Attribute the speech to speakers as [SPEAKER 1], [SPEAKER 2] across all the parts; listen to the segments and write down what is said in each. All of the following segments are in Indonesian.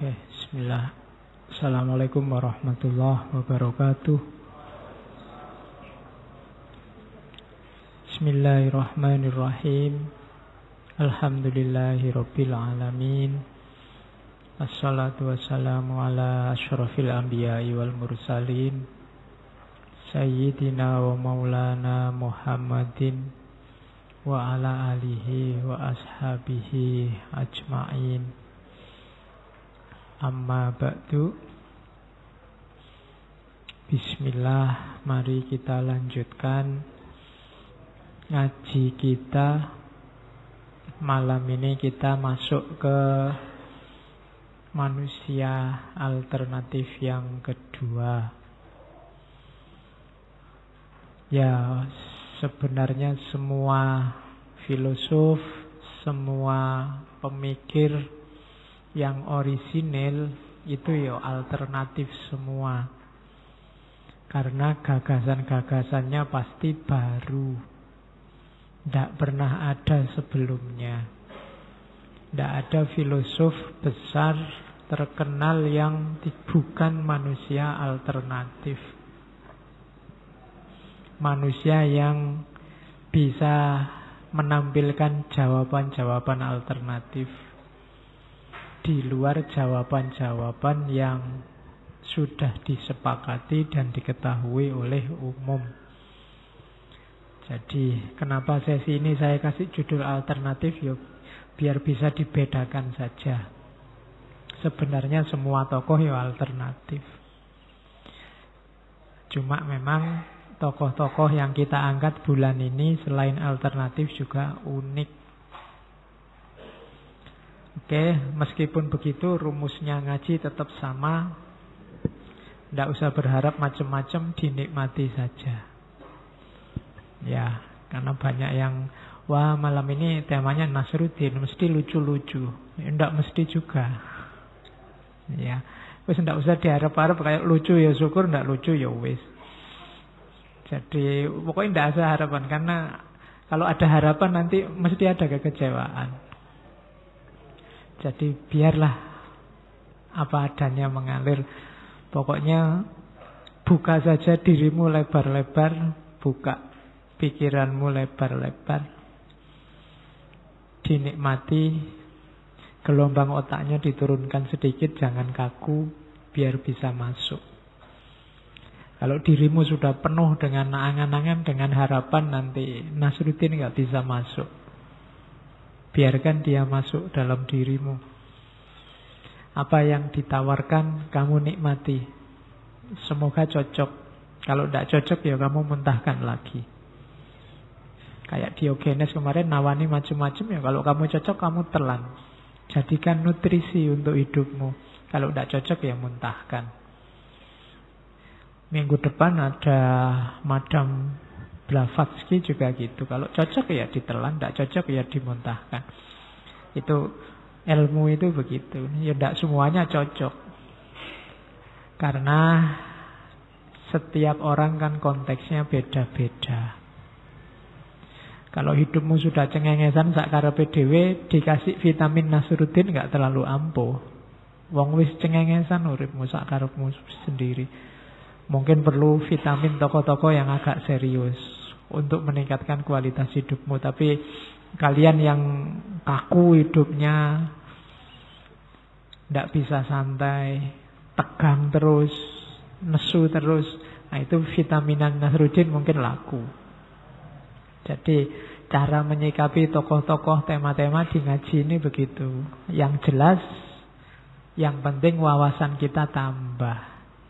[SPEAKER 1] Oke, bismillah. Assalamualaikum warahmatullahi wabarakatuh. Bismillahirrahmanirrahim. Alhamdulillahi rabbil alamin. Assalatu wassalamu ala asyrafil anbiya'i wal mursalin Sayyidina wa maulana Muhammadin wa ala alihi wa ashabihi ajma'in. Amma ba'du. Bismillah, mari kita lanjutkan ngaji kita. Malam ini kita masuk ke manusia alternatif yang kedua. Ya, sebenarnya semua filosof, semua pemikir yang orisinil itu ya alternatif semua. Karena gagasan-gagasannya pasti baru, tidak pernah ada sebelumnya. Tidak ada filosof besar terkenal yang bukan manusia alternatif. Manusia yang bisa menampilkan jawaban-jawaban alternatif di luar jawaban-jawaban yang sudah disepakati dan diketahui oleh umum. Jadi kenapa sesi ini saya kasih judul alternatif? Yuk, biar bisa dibedakan saja. Sebenarnya semua tokoh ya alternatif. Cuma memang tokoh-tokoh yang kita angkat bulan ini selain alternatif juga unik. Oke, meskipun begitu rumusnya ngaji tetap sama. Tidak usah berharap macam-macam, dinikmati saja. Ya, karena banyak yang wah malam ini temanya Nasruddin, mesti lucu-lucu. Tidak mesti juga. Ya, wis tidak usah diharap-harap kayak lucu ya syukur, tidak lucu ya wis. Jadi pokoknya tidak ada harapan, karena kalau ada harapan nanti mesti ada kekecewaan. Jadi biarlah apa adanya mengalir. Pokoknya buka saja dirimu lebar-lebar, buka pikiranmu lebar-lebar. Dinikmati, gelombang otaknya diturunkan sedikit, jangan kaku, biar bisa masuk. Kalau dirimu sudah penuh dengan angan-angan, dengan harapan, nanti Nasruddin nggak bisa masuk. Biarkan dia masuk dalam dirimu. Apa yang ditawarkan kamu nikmati. Semoga cocok. Kalau tidak cocok ya kamu muntahkan lagi. Kayak Diogenes kemarin nawani macam-macam ya. Kalau kamu cocok kamu telan. Jadikan nutrisi untuk hidupmu. Kalau tidak cocok ya muntahkan. Minggu depan ada Madam Blavatsky juga gitu. Kalau cocok ya ditelan, tidak cocok ya dimuntahkan. Itu ilmu itu begitu. Ya tidak semuanya cocok. Karena setiap orang kan konteksnya beda-beda. Kalau hidupmu sudah cengengesan sakarepe dhewe, dikasih vitamin Nasruddin nggak terlalu ampuh. Wong wis cengengesan uripmu sakarepmu sendiri. Mungkin perlu vitamin tokoh-tokoh yang agak serius untuk meningkatkan kualitas hidupmu. Tapi kalian yang kaku hidupnya, tidak bisa santai, tegang terus, nesu terus, nah itu vitaminan Nasruddin mungkin laku. Jadi cara menyikapi tokoh-tokoh tema-tema di ngaji ini begitu. Yang jelas, yang penting wawasan kita tambah.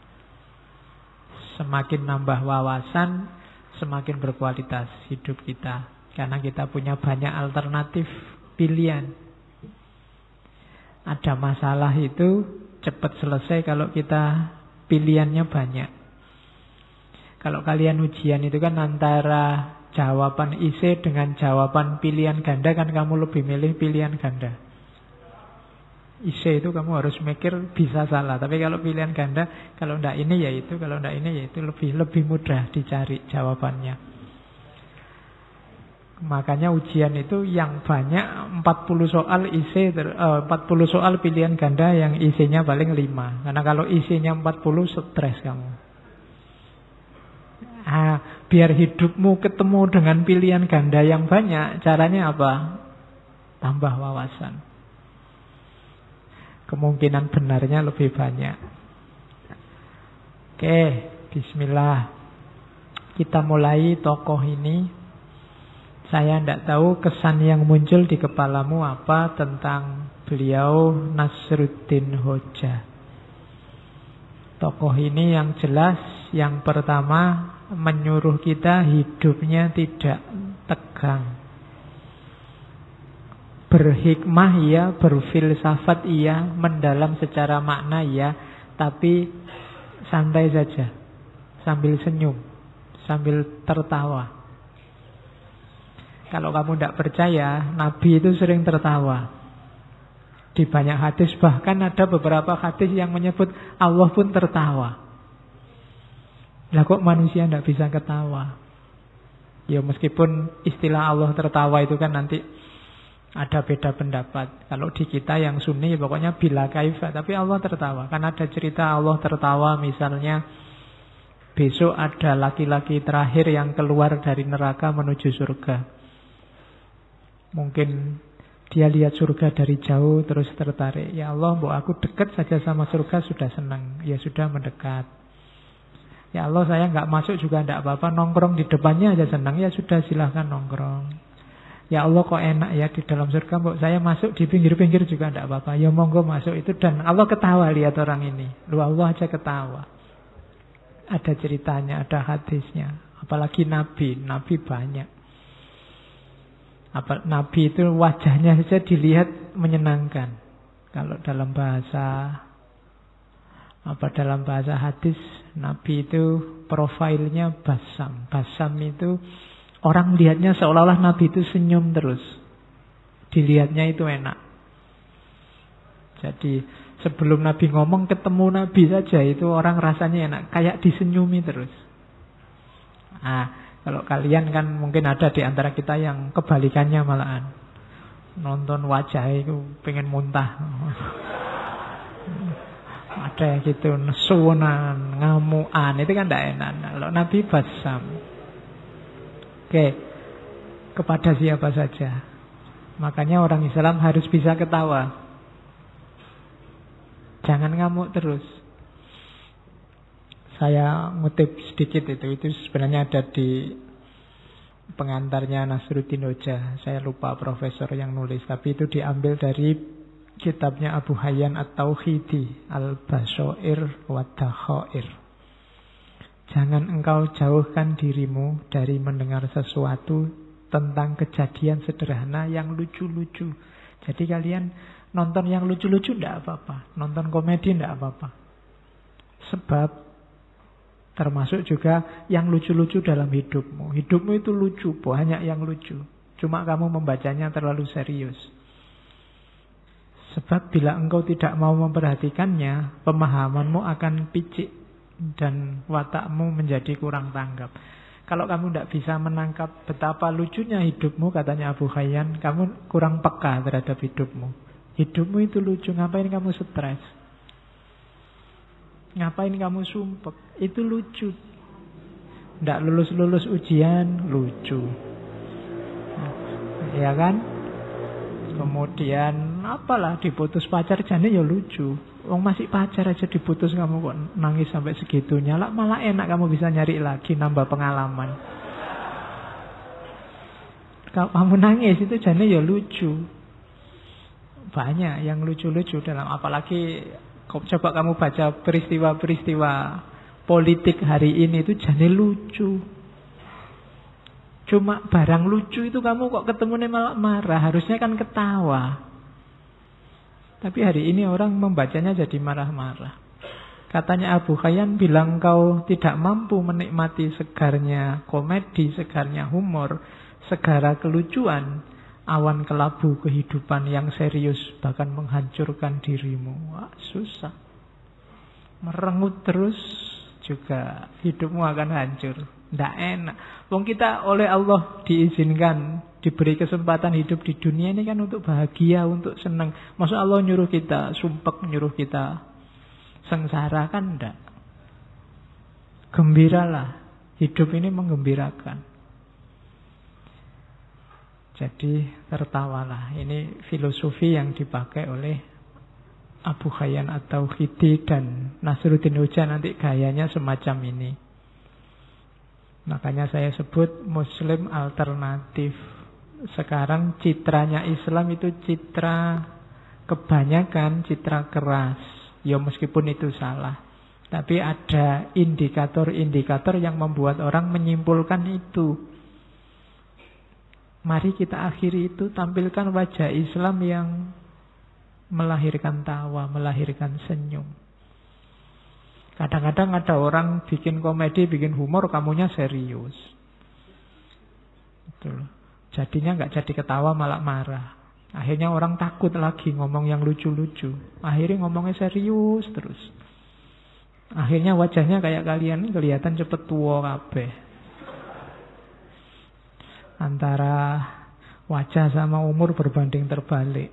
[SPEAKER 1] Semakin nambah wawasan, semakin berkualitas hidup kita. Karena kita punya banyak alternatif pilihan. Ada masalah itu cepat selesai kalau kita pilihannya banyak. Kalau kalian ujian itu kan antara jawaban isi dengan jawaban pilihan ganda, kan kamu lebih milih pilihan ganda. Isi itu kamu harus mikir bisa salah. Tapi kalau pilihan ganda, kalau tidak ini ya itu, kalau tidak ini ya itu, lebih mudah dicari jawabannya. Makanya ujian itu yang banyak 40 soal 40 soal pilihan ganda yang isinya paling 5. Karena kalau isinya 40 stres kamu. Biar hidupmu ketemu dengan pilihan ganda yang banyak, caranya apa? Tambah wawasan. Kemungkinan benarnya lebih banyak. Oke, bismillah. Kita mulai tokoh ini. Saya tidak tahu kesan yang muncul di kepalamu apa tentang beliau Nasruddin Hoja. Tokoh ini yang jelas, yang pertama menyuruh kita hidupnya tidak tegang. Berhikmah iya, berfilsafat iya, mendalam secara makna iya, tapi santai saja, sambil senyum, sambil tertawa. Kalau kamu tidak percaya, Nabi itu sering tertawa. Di banyak hadis, bahkan ada beberapa hadis yang menyebut Allah pun tertawa. Lah kok manusia tidak bisa ketawa? Ya meskipun istilah Allah tertawa itu kan nanti ada beda pendapat. Kalau di kita yang Sunni pokoknya bila kaifa, tapi Allah tertawa. Kan ada cerita Allah tertawa misalnya besok ada laki-laki terakhir yang keluar dari neraka menuju surga. Mungkin dia lihat surga dari jauh terus tertarik. Ya Allah, mbok aku dekat saja sama surga sudah senang. Ya sudah mendekat. Ya Allah, saya nggak masuk juga tidak apa-apa. Nongkrong di depannya aja senang. Ya sudah, silahkan nongkrong. Ya Allah, kok enak ya di dalam surga. Mbok saya masuk di pinggir-pinggir juga tidak apa-apa. Ya monggo masuk itu. Dan Allah ketawa lihat orang ini. Lu Allah aja ketawa. Ada ceritanya, ada hadisnya. Apalagi Nabi. Nabi banyak. Nabi itu wajahnya saja dilihat menyenangkan. Kalau dalam bahasa hadis, Nabi itu profilnya basam. Basam itu orang melihatnya seolah-olah Nabi itu senyum terus. Dilihatnya itu enak. Jadi sebelum Nabi ngomong, ketemu Nabi saja itu orang rasanya enak, kayak disenyumi terus. Kalau kalian kan mungkin ada di antara kita yang kebalikannya malahan. Nonton wajah itu pengen muntah. Ada yang gitu, nesunan, ngamuan, itu kan tidak enak. Kalau Nabi basam. Oke, kepada siapa saja. Makanya orang Islam harus bisa ketawa. Jangan ngamuk terus. Saya ngutip sedikit itu sebenarnya ada di pengantarnya Nasruddin Hoja. Saya lupa profesor yang nulis, tapi itu diambil dari kitabnya Abu Hayyan At-Tauhidi, Al-Bashair wa Dakhair. Jangan engkau jauhkan dirimu dari mendengar sesuatu tentang kejadian sederhana yang lucu-lucu. Jadi kalian nonton yang lucu-lucu tidak apa-apa, nonton komedi tidak apa-apa. Sebab termasuk juga yang lucu-lucu dalam hidupmu. Hidupmu itu lucu, banyak yang lucu. Cuma kamu membacanya terlalu serius. Sebab bila engkau tidak mau memperhatikannya, pemahamanmu akan picik dan watakmu menjadi kurang tanggap. Kalau kamu tidak bisa menangkap betapa lucunya hidupmu, katanya Abu Hayyan, kamu kurang peka terhadap hidupmu. Hidupmu itu lucu, ngapain kamu stres? Ngapain kamu sumpek? Itu lucu. Tidak lulus-lulus ujian, lucu. Ya kan? Kemudian apalah diputus pacar, jane ya lucu. Wong masih pacar aja diputus, kamu kok nangis sampai segitunya. Lah malah enak kamu bisa nyari lagi, nambah pengalaman. Kalau kamu nangis itu jane ya lucu. Banyak yang lucu-lucu dalam, apalagi coba kamu baca peristiwa-peristiwa politik hari ini itu jane lucu. Cuma barang lucu itu kamu kok ketemunya malah marah. Harusnya kan ketawa. Tapi hari ini orang membacanya jadi marah-marah. Katanya Abu Hayyan, bilang kau tidak mampu menikmati segarnya komedi, segarnya humor, segara kelucuan, awan kelabu kehidupan yang serius bahkan menghancurkan dirimu. Wah, susah. Merengut terus juga hidupmu akan hancur. Tidak enak. Wong kita oleh Allah diizinkan, diberi kesempatan hidup di dunia ini kan untuk bahagia, untuk senang. Masa Allah nyuruh kita sumpek, nyuruh kita sengsara, kan enggak. Gembiralah. Hidup ini menggembirakan. Jadi tertawalah. Ini filosofi yang dipakai oleh Abu Hayyan At-Tauhidi dan Nasruddin Hoja, nanti gayanya semacam ini. Makanya saya sebut Muslim alternatif. Sekarang citranya Islam itu citra kebanyakan citra keras. Ya meskipun itu salah, tapi ada indikator-indikator yang membuat orang menyimpulkan itu. Mari kita akhiri itu, tampilkan wajah Islam yang melahirkan tawa, melahirkan senyum. Kadang-kadang ada orang bikin komedi, bikin humor, kamunya serius. Betul. Jadinya nggak jadi ketawa, malah marah. Akhirnya orang takut lagi ngomong yang lucu-lucu. Akhirnya ngomongnya serius terus. Akhirnya wajahnya kayak kalian kelihatan cepet tua kabeh. Antara wajah sama umur berbanding terbalik.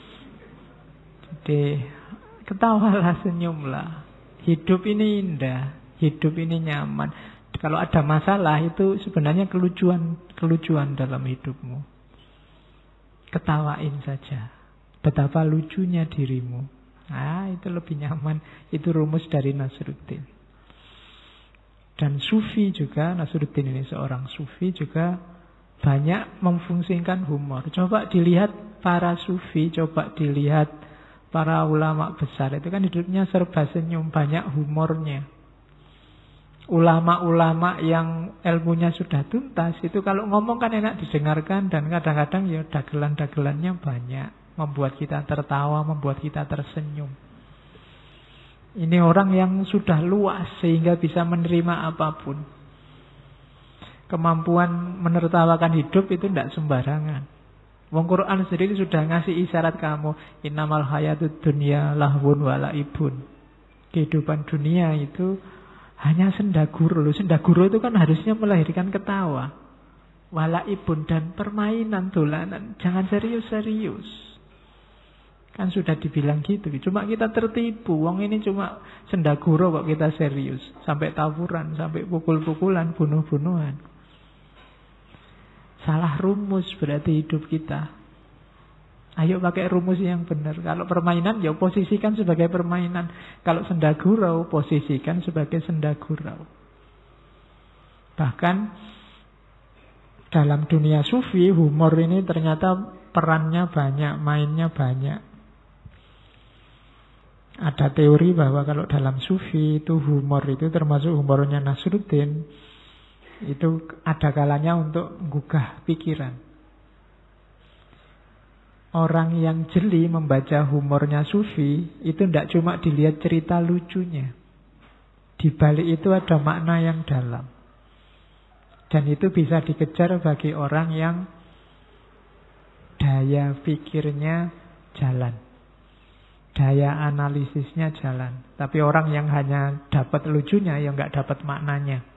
[SPEAKER 1] Jadi ketawalah, senyumlah. Hidup ini indah, hidup ini nyaman. Kalau ada masalah itu sebenarnya kelucuan dalam hidupmu. Ketawain saja. Betapa lucunya dirimu. Itu lebih nyaman. Itu rumus dari Nasruddin. Dan Sufi juga, Nasruddin ini seorang Sufi juga banyak memfungsikan humor. Coba dilihat para Sufi, coba dilihat para ulama besar, itu kan hidupnya serba senyum, banyak humornya. Ulama-ulama yang ilmunya sudah tuntas, itu kalau ngomong kan enak didengarkan, dan kadang-kadang ya dagelan-dagelannya banyak, membuat kita tertawa, membuat kita tersenyum. Ini orang yang sudah luas sehingga bisa menerima apapun. Kemampuan menertawakan hidup itu tidak sembarangan. Wong Quran sendiri sudah ngasih isyarat kamu, innamal hayatud dunya lahwun wa laibun. Kehidupan dunia itu hanya sendaguro. Sendaguro itu kan harusnya melahirkan ketawa. Walaibun, dan permainan, dolanan. Jangan serius-serius. Kan sudah dibilang gitu. Cuma kita tertipu. Wong ini cuma sendaguro kok kita serius. Sampai tawuran, sampai pukul-pukulan, bunuh-bunuhan. Salah rumus berarti hidup kita. Ayo pakai rumus yang benar. Kalau permainan, ya posisikan sebagai permainan. Kalau sendagurau, posisikan sebagai sendagurau. Bahkan dalam dunia sufi, humor ini ternyata perannya banyak, mainnya banyak. Ada teori bahwa kalau dalam sufi itu humor itu termasuk humornya Nasruddin. Itu ada kalanya untuk menggugah pikiran. Orang yang jeli membaca humornya Sufi itu tidak cuma dilihat cerita lucunya. Di balik itu ada makna yang dalam. Dan itu bisa dikejar bagi orang yang daya pikirnya jalan, daya analisisnya jalan. Tapi orang yang hanya dapat lucunya, ya nggak dapat maknanya.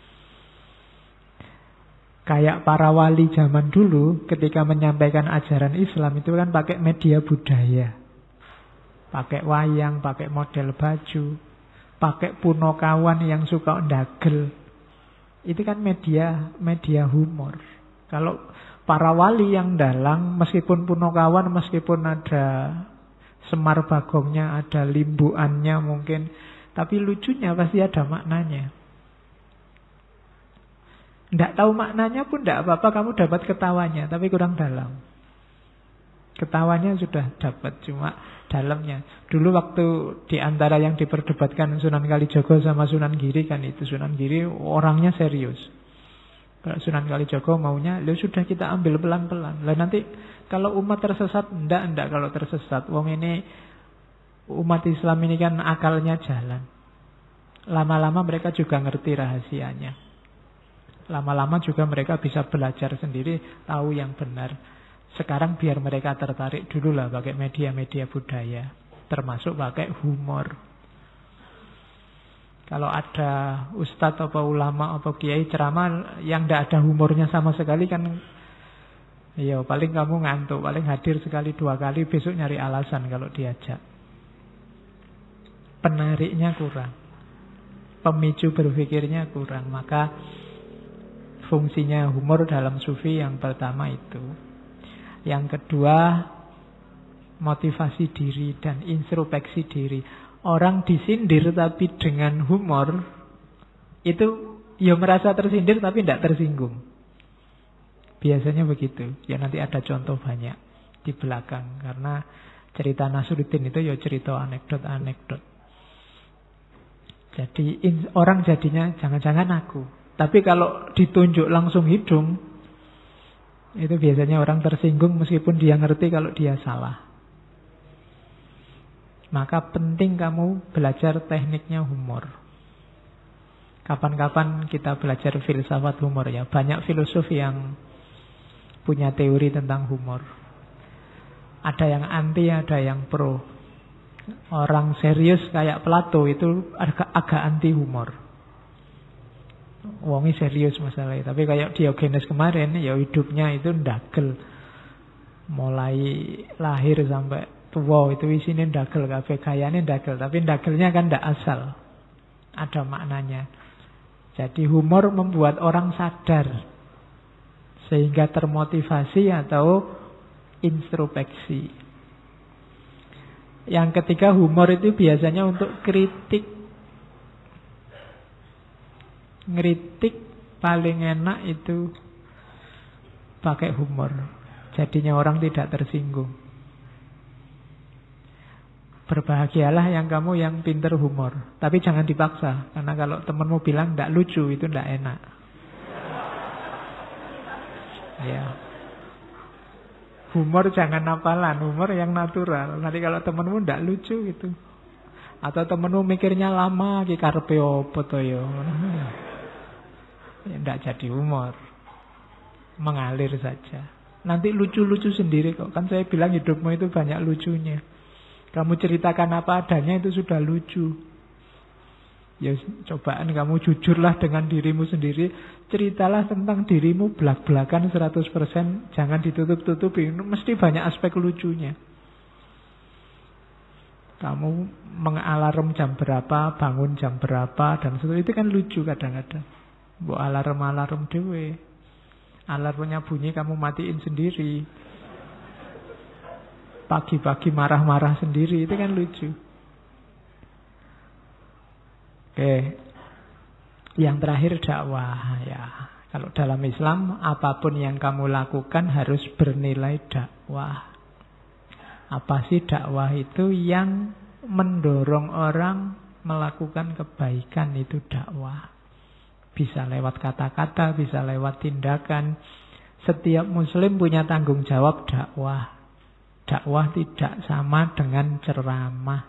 [SPEAKER 1] Kayak para wali zaman dulu ketika menyampaikan ajaran Islam itu kan pakai media budaya. Pakai wayang, pakai model baju, pakai punokawan yang suka ndagel. Itu kan media humor. Kalau para wali yang dalang, meskipun punokawan, meskipun ada Semar Bagongnya, ada limbuannya mungkin, tapi lucunya pasti ada maknanya. Tidak tahu maknanya pun tidak apa-apa, kamu dapat ketawanya, tapi kurang dalam. Ketawanya sudah dapat, cuma dalamnya. Dulu waktu di antara yang diperdebatkan Sunan Kalijogo sama Sunan Giri kan itu, Sunan Giri orangnya serius. Kalau Sunan Kalijogo maunya, ya sudah kita ambil pelan-pelan. Lah nanti kalau umat tersesat, enggak kalau tersesat. Wong ini, umat Islam ini kan akalnya jalan. Lama-lama mereka juga ngerti rahasianya. Lama-lama juga mereka bisa belajar sendiri, tahu yang benar. Sekarang biar mereka tertarik dulu lah pakai media-media budaya, termasuk pakai humor. Kalau ada ustadz atau ulama atau kiai ceramah yang tidak ada humornya sama sekali kan, ya paling kamu ngantuk, paling hadir sekali 2 kali, besok nyari alasan kalau diajak. Penariknya kurang, pemicu berpikirnya kurang. Maka fungsinya humor dalam sufi yang pertama itu. Yang kedua, motivasi diri dan introspeksi diri. Orang disindir tapi dengan humor, itu ya merasa tersindir tapi tidak tersinggung. Biasanya begitu. Ya nanti ada contoh banyak di belakang. Karena cerita Nasruddin itu ya cerita anekdot-anekdot. Jadi orang jadinya jangan-jangan aku. Tapi kalau ditunjuk langsung hidung, itu biasanya orang tersinggung meskipun dia ngerti kalau dia salah. Maka penting kamu belajar tekniknya humor. Kapan-kapan kita belajar filsafat humor ya. Banyak filosof yang punya teori tentang humor. Ada yang anti, ada yang pro. Orang serius kayak Plato itu agak anti humor. Wongi serius masalahnya. Tapi kayak Diogenes kemarin, ya hidupnya itu ndagel. Mulai lahir sampai tua itu isinya ndagel, kabeh gayane ndagel, tapi ndagelnya kan ndak asal. Ada maknanya. Jadi humor membuat orang sadar sehingga termotivasi atau introspeksi. Yang ketiga, humor itu biasanya untuk kritik. Ngeritik paling enak itu pakai humor. Jadinya orang tidak tersinggung. Berbahagialah yang kamu yang pinter humor. Tapi jangan dipaksa. Karena kalau temanmu bilang tidak lucu, itu tidak enak. Ya. Humor jangan napalan. Humor yang natural. Nanti kalau temanmu tidak lucu gitu. Atau temanmu mikirnya lama, ki karepe opo to ya. Ya tidak jadi humor. Mengalir saja. Nanti lucu-lucu sendiri kok. Kan saya bilang hidupmu itu banyak lucunya. Kamu ceritakan apa adanya itu sudah lucu. Ya cobaan kamu jujurlah dengan dirimu sendiri. Ceritalah tentang dirimu belak-belakan 100%. Jangan ditutup-tutupi. Mesti banyak aspek lucunya. Kamu mengalarm jam berapa, bangun jam berapa, dan seterusnya. Itu kan lucu kadang-kadang. Bu alarm-alarm dewe. Alarmnya bunyi kamu matiin sendiri. Pagi-pagi marah-marah sendiri, itu kan lucu. Oke. Yang terakhir dakwah ya. Kalau dalam Islam apapun yang kamu lakukan harus bernilai dakwah. Apa sih dakwah itu? Yang mendorong orang melakukan kebaikan, itu dakwah. Bisa lewat kata-kata, bisa lewat tindakan. Setiap muslim punya tanggung jawab dakwah. Dakwah tidak sama dengan ceramah.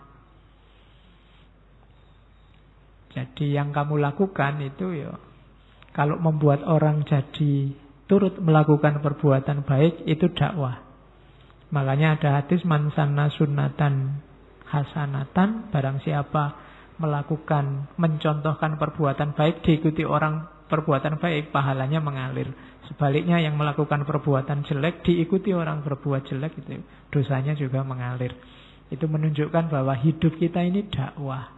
[SPEAKER 1] Jadi yang kamu lakukan itu ya, kalau membuat orang jadi turut melakukan perbuatan baik, itu dakwah. Makanya ada hadis man sanna sunnatan hasanatan, barang siapa melakukan, mencontohkan perbuatan baik, diikuti orang perbuatan baik, pahalanya mengalir. Sebaliknya yang melakukan perbuatan jelek, diikuti orang berbuat jelek, itu dosanya juga mengalir. Itu menunjukkan bahwa hidup kita ini dakwah.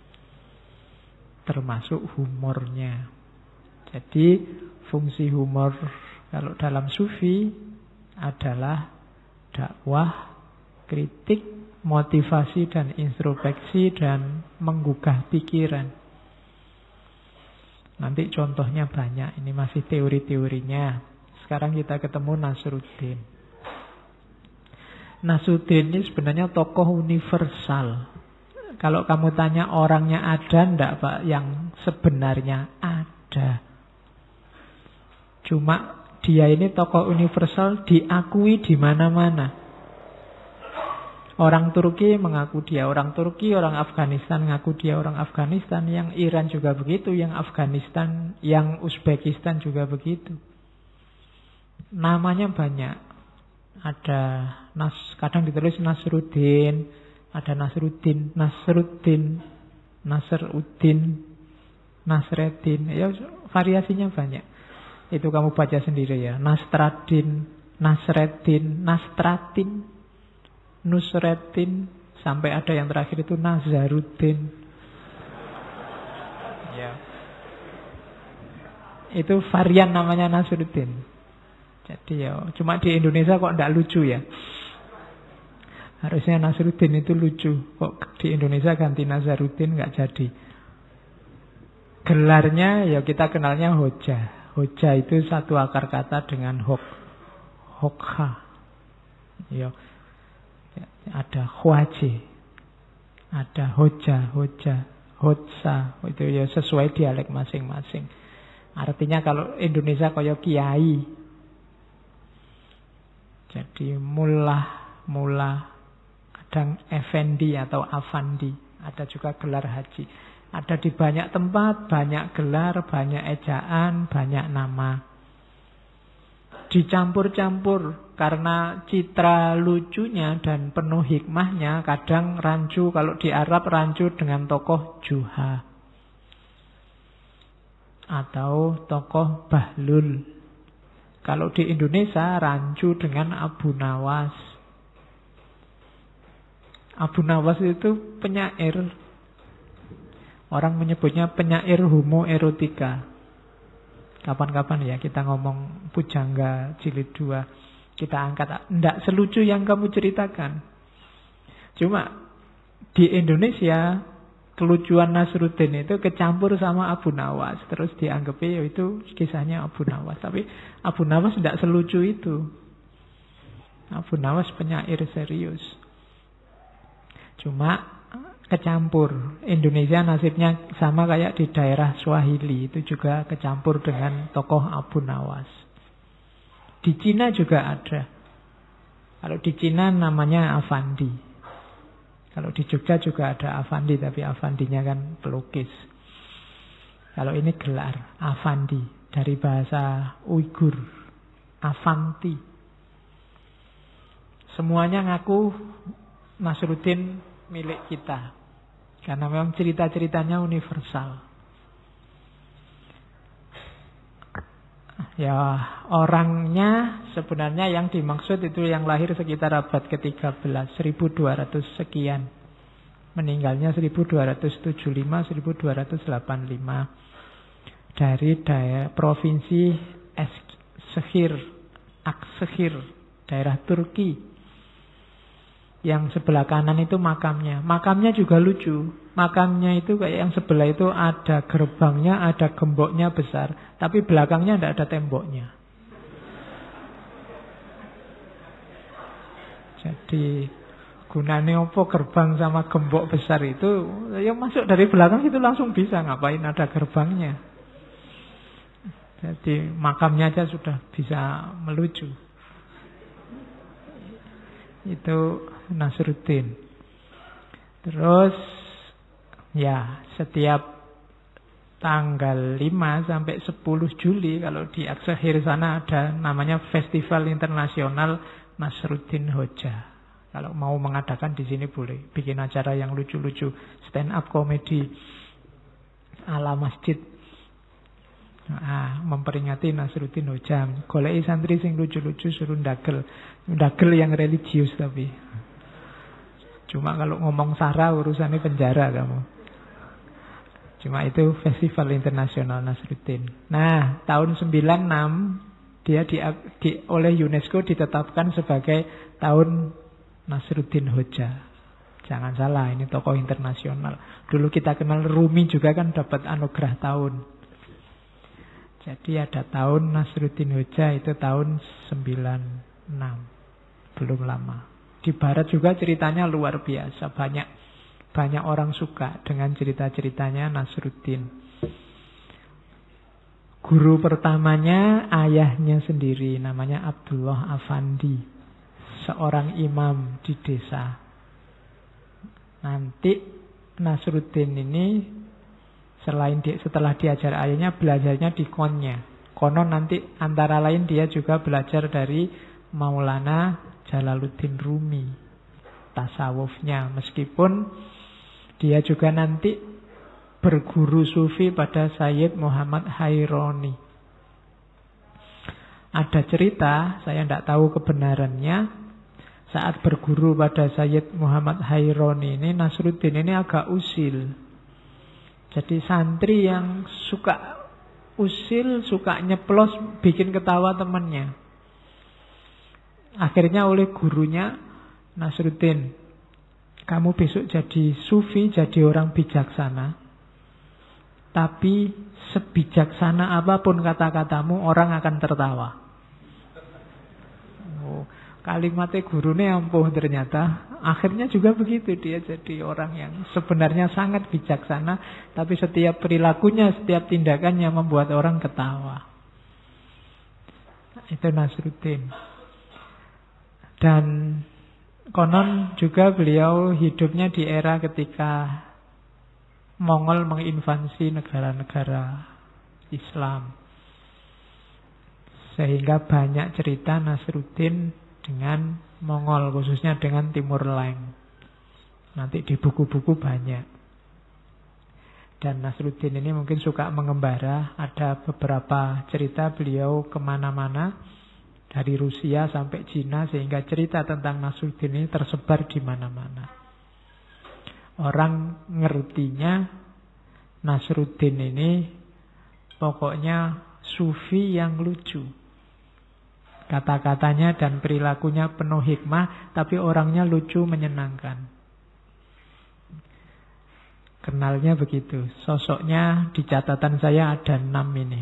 [SPEAKER 1] Termasuk humornya. Jadi fungsi humor kalau dalam sufi adalah dakwah, kritik, motivasi dan introspeksi dan menggugah pikiran. Nanti contohnya banyak. Ini masih teori-teorinya. Sekarang kita ketemu Nasruddin. Nasruddin ini sebenarnya tokoh universal. Kalau kamu tanya orangnya ada enggak Pak? Yang sebenarnya ada. Cuma dia ini tokoh universal, diakui di mana-mana. Orang Turki mengaku dia orang Turki, orang Afghanistan mengaku dia orang Afghanistan, yang Iran juga begitu, yang Afghanistan, yang Uzbekistan juga begitu. Namanya banyak. Ada kadang ditulis Nasruddin, ada Nasruddin, Nasruddin, Nasruddin, Nasreddin. Ya variasinya banyak. Itu kamu baca sendiri ya. Nasraddin, Nasreddin, Nastratin, Nusreddin, sampai ada yang terakhir itu Nazaruddin. Ya. Itu varian namanya Nasruddin. Jadi ya, cuma di Indonesia kok enggak lucu ya. Harusnya Nasruddin itu lucu. Kok di Indonesia ganti Nazaruddin enggak jadi. Gelarnya ya kita kenalnya Hoja. Hoja itu satu akar kata dengan hokha. Ya. Ada Khwaji, ada Hoja, Hotsa. Itu ya sesuai dialek masing-masing. Artinya kalau Indonesia kaya kiai. Jadi mullah, kadang effendi atau afandi. Ada juga gelar haji. Ada di banyak tempat, banyak gelar, banyak ejaan, banyak nama. Dicampur-campur karena citra lucunya dan penuh hikmahnya. Kadang rancu, kalau di Arab rancu dengan tokoh Juha atau tokoh Bahlul. Kalau di Indonesia rancu dengan Abu Nawas. Abu Nawas itu penyair. Orang menyebutnya penyair homoerotika. Kapan-kapan ya kita ngomong Pujangga Jilid 2. Kita angkat, enggak selucu yang kamu ceritakan. Cuma di Indonesia kelucuan Nasruddin itu kecampur sama Abu Nawas. Terus dianggapnya itu kisahnya Abu Nawas. Tapi Abu Nawas enggak selucu itu. Abu Nawas penyair serius. Cuma kecampur. Indonesia nasibnya sama kayak di daerah Swahili. Itu juga kecampur dengan tokoh Abu Nawas. Di Cina juga ada. Kalau di Cina namanya Afandi. Kalau di Jogja juga ada Afandi. Tapi Afandinya kan pelukis. Kalau ini gelar Afandi. Dari bahasa Uighur. Afanti. Semuanya ngaku Nasruddin milik kita. Karena memang cerita-ceritanya universal. Ya, orangnya sebenarnya yang dimaksud itu yang lahir sekitar abad ke-13, 1200 sekian. Meninggalnya 1275, 1285. Dari provinsi Akshehir, daerah Turki. Yang sebelah kanan itu makamnya. Makamnya juga lucu. Makamnya itu kayak yang sebelah itu ada gerbangnya, ada gemboknya besar. Tapi belakangnya tidak ada temboknya. Jadi gunanya apa gerbang sama gembok besar itu? Yang masuk dari belakang itu langsung bisa. Ngapain ada gerbangnya? Jadi makamnya aja sudah bisa melucu. Itu Nasruddin. Terus ya setiap tanggal 5 sampai 10 Juli kalau di Akshehir sana ada namanya Festival Internasional Nasruddin Hoja. Kalau mau mengadakan di sini boleh bikin acara yang lucu-lucu, stand up comedy ala masjid. Memperingati Nasruddin Hoja. Goleki santri sing lucu-lucu suruh ndagel yang religius tapi. Cuma kalau ngomong sara urusannya penjara kamu. Cuma itu Festival Internasional Nasruddin. Nah, tahun 96 dia oleh UNESCO ditetapkan sebagai tahun Nasruddin Hoja. Jangan salah, ini tokoh internasional. Dulu kita kenal Rumi juga kan dapat anugerah tahun. Jadi ada tahun Nasruddin Hoja itu tahun 96. Belum lama. Di barat juga ceritanya luar biasa. Banyak orang suka dengan cerita-ceritanya Nasruddin. Guru pertamanya ayahnya sendiri. Namanya Abdullah Afandi. Seorang imam di desa. Nanti Nasruddin ini setelah diajar ayahnya, belajarnya di konnya. Konon nanti antara lain dia juga belajar dari Maulana Jalaluddin Rumi, tasawufnya. Meskipun dia juga nanti berguru sufi pada Sayyid Muhammad Haironi. Ada cerita, saya tidak tahu kebenarannya, saat berguru pada Sayyid Muhammad Haironi ini, Nasruddin ini agak usil. Jadi santri yang suka usil, suka nyeplos, bikin ketawa temannya. Akhirnya oleh gurunya, Nasruddin, kamu besok jadi sufi, jadi orang bijaksana. Tapi sebijaksana apapun kata-katamu, orang akan tertawa. Kalimatnya gurune ampuh ternyata. Akhirnya juga begitu, dia jadi orang yang sebenarnya sangat bijaksana, tapi setiap perilakunya, setiap tindakannya membuat orang ketawa. Itu Nasruddin. Dan konon juga beliau hidupnya di era ketika Mongol menginvasi negara-negara Islam. Sehingga banyak cerita Nasruddin dengan Mongol, khususnya dengan Timur Leng. Nanti di buku-buku banyak. Dan Nasruddin ini mungkin suka mengembara. Ada beberapa cerita beliau kemana-mana, dari Rusia sampai Cina, sehingga cerita tentang Nasruddin ini tersebar di mana-mana. Orang ngertinya Nasruddin ini pokoknya sufi yang lucu. Kata-katanya dan perilakunya penuh hikmah, tapi orangnya lucu, menyenangkan. Kenalnya begitu. Sosoknya di catatan saya ada 6 ini.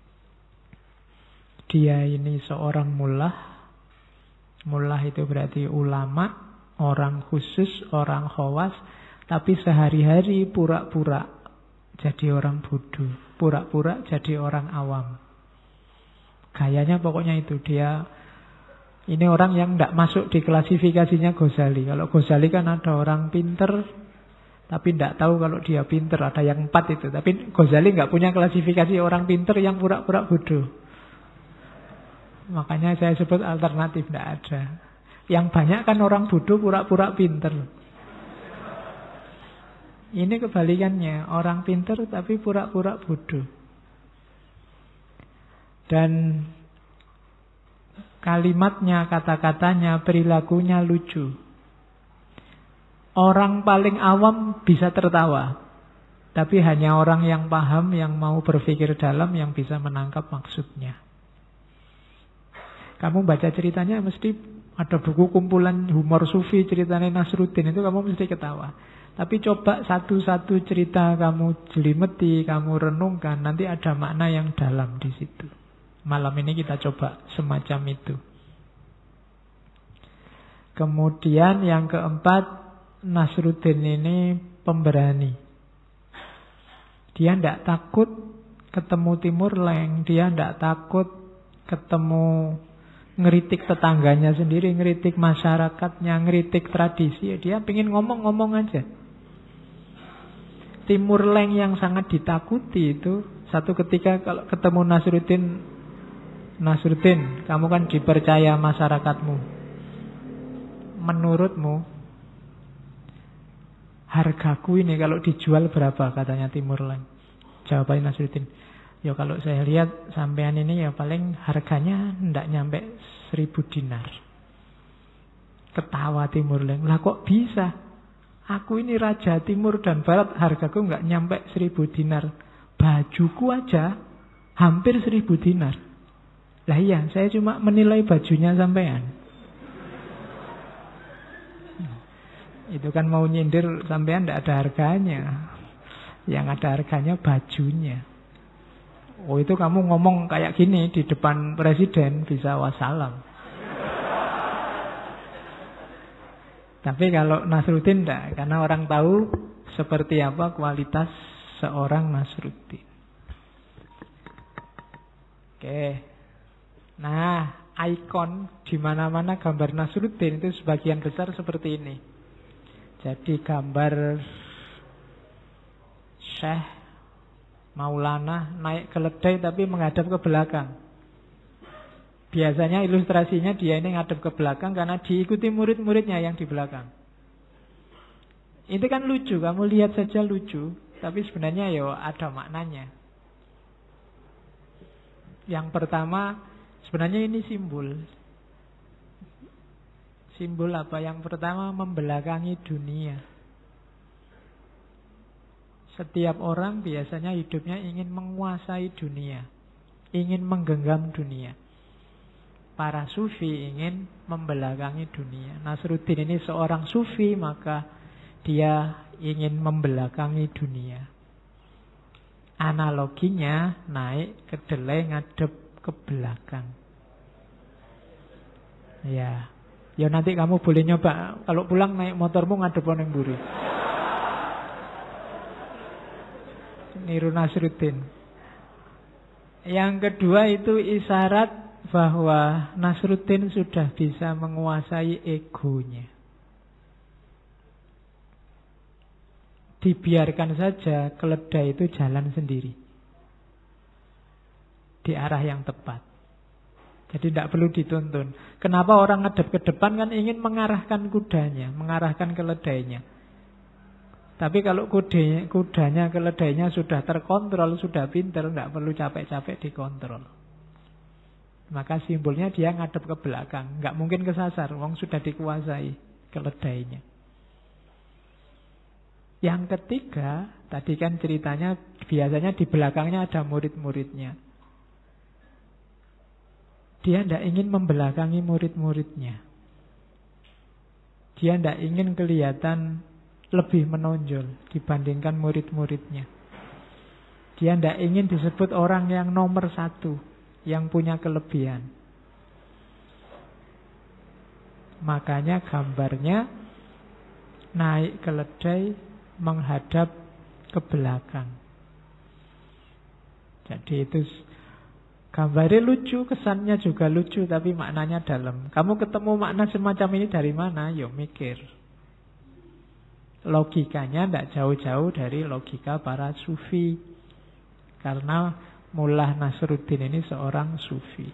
[SPEAKER 1] Dia ini seorang mullah. Mullah itu berarti ulama, orang khusus, orang khawas, tapi sehari-hari pura-pura jadi orang bodoh, pura-pura jadi orang awam. Gayanya pokoknya itu. Dia ini orang yang tidak masuk di klasifikasinya Ghazali. Kalau Ghazali kan ada orang pinter tapi tidak tahu kalau dia pinter. Ada yang 4 itu. Tapi Ghazali nggak punya klasifikasi orang pinter yang pura-pura bodoh. Makanya saya sebut alternatif, tidak ada. Yang banyak kan orang bodoh pura-pura pinter. Ini kebalikannya, orang pinter tapi pura-pura bodoh. Dan kalimatnya, kata-katanya, perilakunya lucu. Orang paling awam bisa tertawa, tapi hanya orang yang paham, yang mau berpikir dalam, yang bisa menangkap maksudnya. Kamu baca ceritanya mesti ada buku kumpulan humor sufi ceritanya Nasruddin, itu kamu mesti ketawa. Tapi coba satu-satu cerita kamu jelimeti, kamu renungkan, nanti ada makna yang dalam di situ. Malam ini kita coba semacam itu. Kemudian yang keempat, Nasruddin ini pemberani. Dia tidak takut ketemu Timur Leng, dia tidak takut ketemu ngeritik tetangganya sendiri, ngeritik masyarakatnya, ngeritik tradisi. Dia pengen ngomong-ngomong aja. Timur Leng yang sangat ditakuti itu, satu ketika kalau ketemu Nasruddin, kamu kan dipercaya masyarakatmu. Menurutmu hargaku ini kalau dijual berapa, katanya Timur Leng. Jawabannya Nasruddin, ya kalau saya lihat sampean ini ya paling harganya ndak nyampe 1000 dinar. Ketawa Timur Leng, lah kok bisa? Aku ini raja timur dan barat, hargaku nggak nyampe 1000 dinar. Bajuku aja hampir 1000 dinar. Lah iya, saya cuma menilai bajunya sampean. Itu kan mau nyindir sampean tidak ada harganya. Yang ada harganya bajunya. Oh itu kamu ngomong kayak gini di depan presiden bisa wassalam. Tapi kalau Nasruddin tidak, karena orang tahu seperti apa kualitas seorang Nasruddin. Oke. Nah, ikon di mana-mana gambar Nasruddin itu sebagian besar seperti ini. Jadi gambar Syekh Maulana naik keledai tapi menghadap ke belakang. Biasanya ilustrasinya dia ini ngadep ke belakang karena diikuti murid-muridnya yang di belakang. Itu kan lucu, kamu lihat saja lucu. tapi sebenarnya ya ada maknanya. Yang pertama, sebenarnya ini simbol. Simbol apa? Yang pertama, membelakangi dunia. Setiap orang biasanya hidupnya ingin menguasai dunia, ingin menggenggam dunia. Para sufi ingin membelakangi dunia. Nasruddin ini seorang sufi, maka dia ingin membelakangi dunia. Analoginya naik kedelai ngadep ke belakang. Ya, ya nanti kamu boleh nyoba. Kalau pulang naik motormu ngadep nang mburi. Niru Nasruddin. Yang kedua itu isyarat bahwa Nasruddin sudah bisa menguasai egonya. Dibiarkan saja keledai itu jalan sendiri di arah yang tepat. Jadi tidak perlu dituntun. Kenapa orang ngadep ke depan? Kan ingin mengarahkan kudanya, mengarahkan keledainya. Tapi kalau kudanya, keledainya sudah terkontrol, sudah pintar, tidak perlu capek-capek dikontrol. Maka simbolnya dia ngadep ke belakang. Nggak mungkin kesasar, wong sudah dikuasai keledainya. Yang ketiga, tadi kan ceritanya biasanya di belakangnya ada murid-muridnya. Dia tidak ingin membelakangi murid-muridnya. Dia tidak ingin kelihatan lebih menonjol dibandingkan murid-muridnya. Dia tidak ingin disebut orang yang nomor satu, yang punya kelebihan. Makanya gambarnya naik keledai menghadap ke belakang. Jadi itu gambarnya lucu, kesannya juga lucu, tapi maknanya dalam. Kamu ketemu makna semacam ini dari mana? Yo mikir. Logikanya tidak jauh-jauh dari logika para sufi. Karena Mullah Nasruddin ini seorang sufi.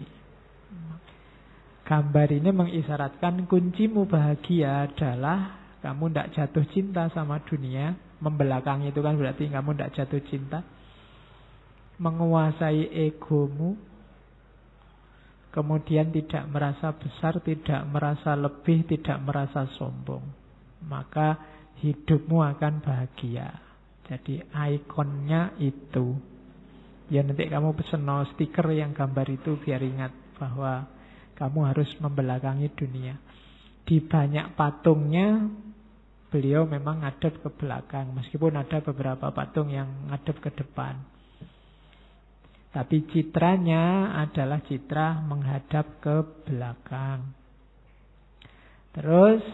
[SPEAKER 1] Gambar ini mengisyaratkan kuncimu bahagia adalah kamu tidak jatuh cinta sama dunia. Membelakangi itu kan berarti kamu tidak jatuh cinta. Menguasai egomu. Kemudian tidak merasa besar, tidak merasa lebih, tidak merasa sombong. Maka hidupmu akan bahagia. Jadi ikonnya itu. Ya nanti kamu pesen stiker yang gambar itu biar ingat bahwa kamu harus membelakangi dunia. Di banyak patungnya beliau memang ngadep ke belakang, meskipun ada beberapa patung yang ngadep ke depan. Tapi citranya adalah citra menghadap ke belakang. Terus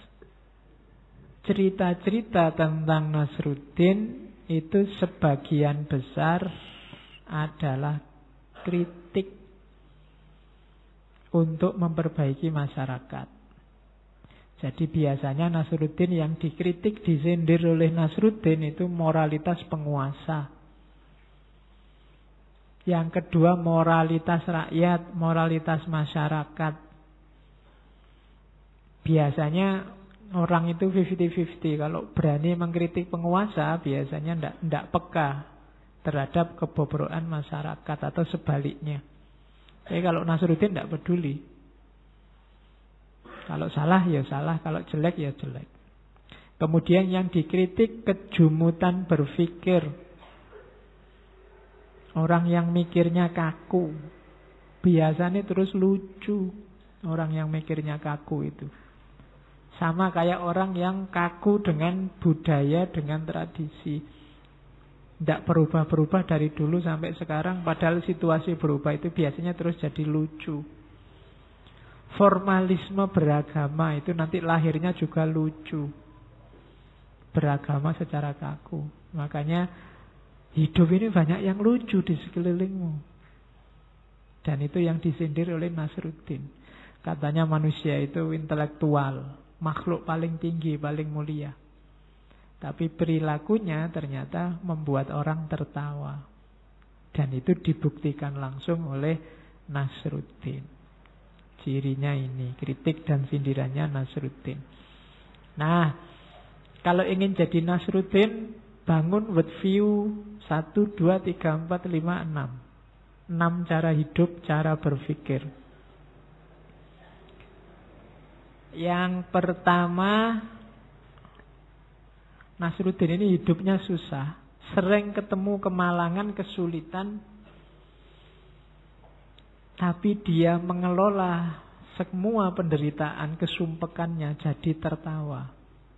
[SPEAKER 1] cerita-cerita tentang Nasruddin itu sebagian besar adalah kritik untuk memperbaiki masyarakat. Jadi biasanya Nasruddin yang dikritik, disindir oleh Nasruddin itu moralitas penguasa. Yang kedua moralitas rakyat, moralitas masyarakat. Biasanya orang itu 50-50. Kalau berani mengkritik penguasa, biasanya tidak peka terhadap kebobrokan masyarakat atau sebaliknya. Tapi kalau Nasruddin tidak peduli. Kalau salah ya salah, kalau jelek ya jelek. Kemudian yang dikritik kejumutan berpikir. Orang yang mikirnya kaku. Biasanya terus lucu. Orang yang mikirnya kaku itu. Sama kayak orang yang kaku dengan budaya, dengan tradisi. Tidak berubah-berubah dari dulu sampai sekarang. Padahal situasi berubah itu biasanya terus jadi lucu. Formalisme beragama itu nanti lahirnya juga lucu. Beragama secara kaku. Makanya hidup ini banyak yang lucu di sekelilingmu. Dan itu yang disindir oleh Nasruddin. Katanya manusia itu intelektual, makhluk paling tinggi, paling mulia. Tapi perilakunya ternyata membuat orang tertawa. Dan itu dibuktikan langsung oleh Nasruddin. Cirinya ini, kritik dan sindirannya Nasruddin. Nah, kalau ingin jadi Nasruddin, bangun world view 1, 2, 3, 4, 5, 6. 6 cara hidup, cara berpikir. Yang pertama, Nasruddin ini hidupnya susah. Sering ketemu kemalangan, kesulitan. Tapi dia mengelola semua penderitaan, kesumpekannya jadi tertawa.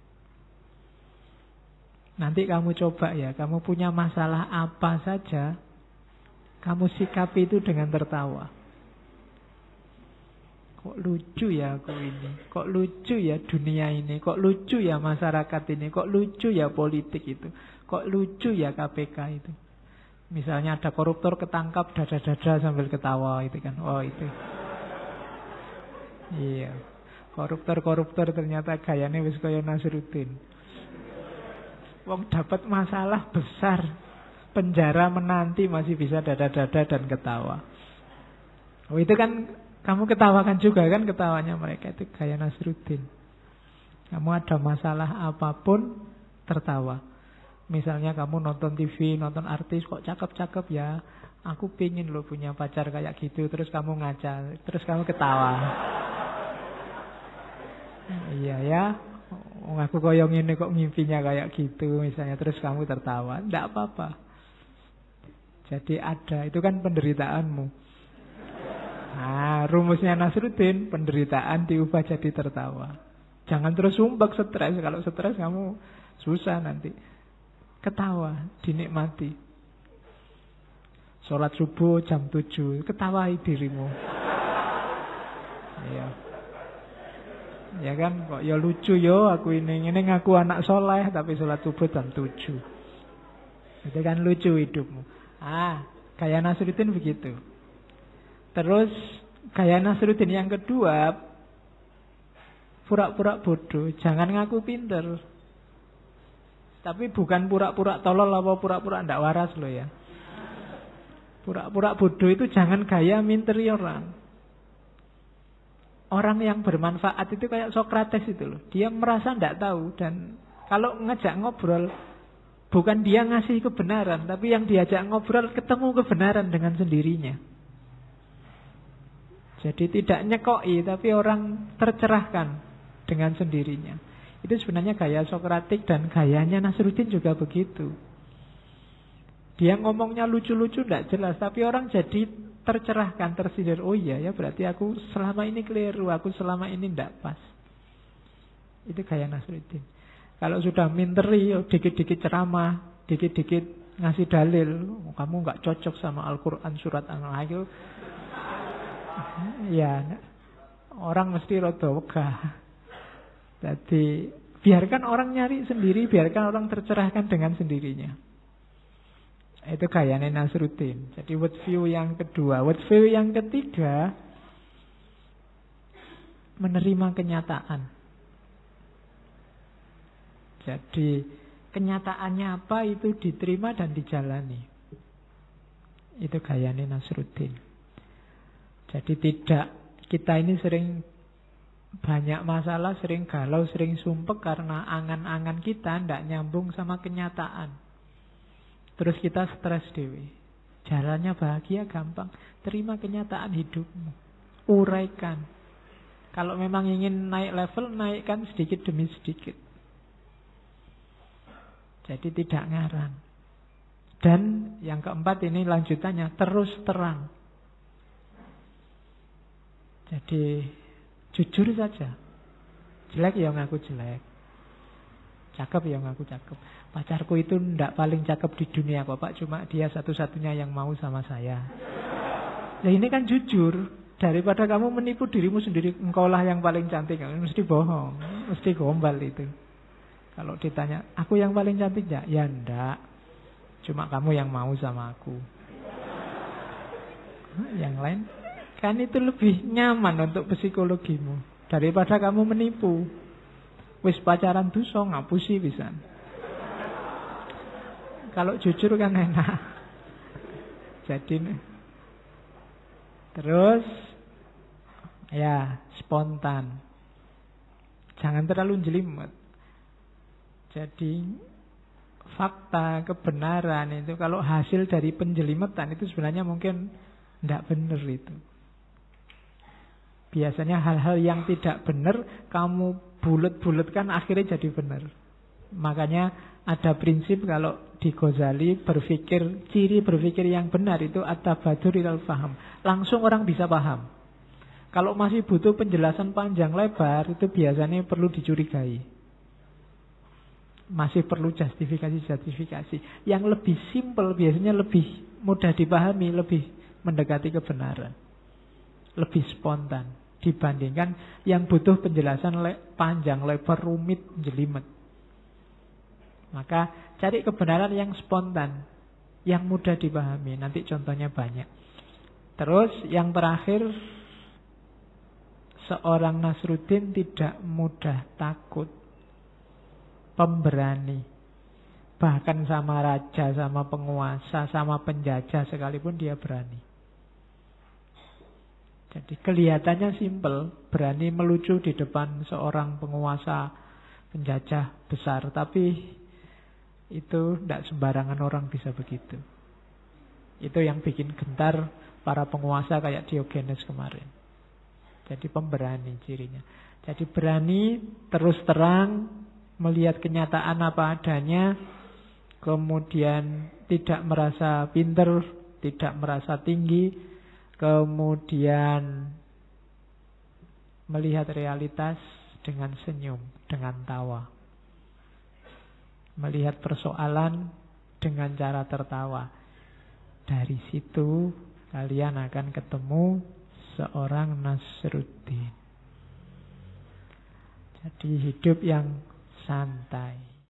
[SPEAKER 1] Nanti kamu coba ya, kamu punya masalah apa saja, kamu sikapi itu dengan tertawa. Kok lucu ya aku ini, kok lucu ya dunia ini, kok lucu ya masyarakat ini, kok lucu ya politik itu, kok lucu ya KPK itu. Misalnya ada koruptor ketangkap dada-dada sambil ketawa itu kan. Oh itu. Iya. Koruptor ternyata gayanya wis kaya Nasruddin. Wong dapat masalah besar, penjara menanti masih bisa dada-dada dan ketawa. Oh itu kan kamu ketawakan juga kan, ketawanya mereka itu gaya Nasruddin. Kamu ada masalah apapun tertawa. Misalnya kamu nonton TV, nonton artis kok cakep-cakep ya, aku pingin lo punya pacar kayak gitu. Terus kamu ngaca, terus kamu ketawa. Iya ya, aku koyong ini kok mimpinya kayak gitu misalnya. Terus kamu tertawa, tidak apa-apa. Jadi ada, itu kan penderitaanmu. Nah, rumusnya Nasruddin, penderitaan diubah jadi tertawa. Jangan terus sumpek stres. Kalau stres kamu susah nanti. Ketawa, dinikmati. Sholat subuh jam 7, ketawai dirimu. Iya. Ya kan, kok ya lucu yo aku ini ngaku anak soleh tapi sholat subuh jam 7. Itu kan lucu hidupmu. Gaya Nasruddin begitu. Terus gaya Nasruddin yang kedua, pura-pura bodoh, jangan ngaku pinter. Tapi bukan pura-pura tolol atau pura-pura ndak waras loh ya. Pura-pura bodoh itu jangan gaya minteri orang. Orang yang bermanfaat itu kayak Sokrates itu loh. Dia merasa ndak tahu dan kalau ngajak ngobrol bukan dia ngasih kebenaran, tapi yang diajak ngobrol ketemu kebenaran dengan sendirinya. Jadi tidak nyekoi, tapi orang tercerahkan dengan sendirinya. Itu sebenarnya gaya Sokratik dan gayanya Nasruddin juga begitu. Dia ngomongnya lucu-lucu tidak jelas, tapi orang jadi tercerahkan, tersindir. Oh iya ya, berarti aku selama ini keliru, aku selama ini tidak pas. Itu gaya Nasruddin. Kalau sudah minteri, dikit-dikit ceramah, dikit-dikit ngasih dalil, kamu nggak cocok sama Al-Quran surat An-Nahl. Ya, orang mesti rada wegah. Jadi biarkan orang nyari sendiri, biarkan orang tercerahkan dengan sendirinya. Itu gayanya Nasruddin. Jadi world view yang kedua. World view yang ketiga, menerima kenyataan. Jadi kenyataannya apa itu diterima dan dijalani. Itu gayanya Nasruddin. Jadi tidak, kita ini sering banyak masalah, sering galau, sering sumpek karena angan-angan kita tidak nyambung sama kenyataan. Terus kita stres dewe. Jalannya bahagia gampang. Terima kenyataan hidupmu. Uraikan. Kalau memang ingin naik level, naikkan sedikit demi sedikit. Jadi tidak ngarang. Dan yang keempat ini lanjutannya, terus terang. Jadi jujur saja. Jelek ya ngaku jelek. Cakep ya ngaku cakep. Pacarku itu ndak paling cakep di dunia kok Pak, cuma dia satu-satunya yang mau sama saya. Nah ini kan jujur. Daripada kamu menipu dirimu sendiri, engkaulah yang paling cantik, mesti bohong, mesti gombal itu. Kalau ditanya, aku yang paling cantik ya? Ya ndak. Cuma kamu yang mau sama aku. Yang lain kan itu lebih nyaman untuk psikologimu daripada kamu menipu. Wis pacaran dosa ngapusi pisan. Kalau jujur kan enak. Jadi terus ya spontan. Jangan terlalu jelimet. Jadi fakta, kebenaran itu kalau hasil dari penjelimetan itu sebenarnya mungkin tidak benar itu. Biasanya hal-hal yang tidak benar kamu bulet-buletkan akhirnya jadi benar. Makanya ada prinsip kalau di Ghazali berpikir, ciri berpikir yang benar itu at-tabadur ilal faham. Langsung orang bisa paham. Kalau masih butuh penjelasan panjang lebar itu biasanya perlu dicurigai. Masih perlu justifikasi. Yang lebih simpel biasanya lebih mudah dipahami, lebih mendekati kebenaran. Lebih spontan dibandingkan yang butuh penjelasan panjang, lebar, rumit, jelimet. Maka cari kebenaran yang spontan, yang mudah dipahami. Nanti contohnya banyak. Terus yang terakhir, seorang Nasruddin tidak mudah takut, pemberani. Bahkan sama raja, sama penguasa, sama penjajah sekalipun dia berani. Jadi kelihatannya simpel, berani melucu di depan seorang penguasa, penjajah besar. Tapi itu tidak sembarangan orang bisa begitu. Itu yang bikin gentar para penguasa kayak Diogenes kemarin. Jadi pemberani cirinya. Jadi berani, terus terang, melihat kenyataan apa adanya, kemudian tidak merasa pinter, tidak merasa tinggi, kemudian melihat realitas dengan senyum, dengan tawa. Melihat persoalan dengan cara tertawa. Dari situ kalian akan ketemu seorang Nasruddin. Jadi hidup yang santai.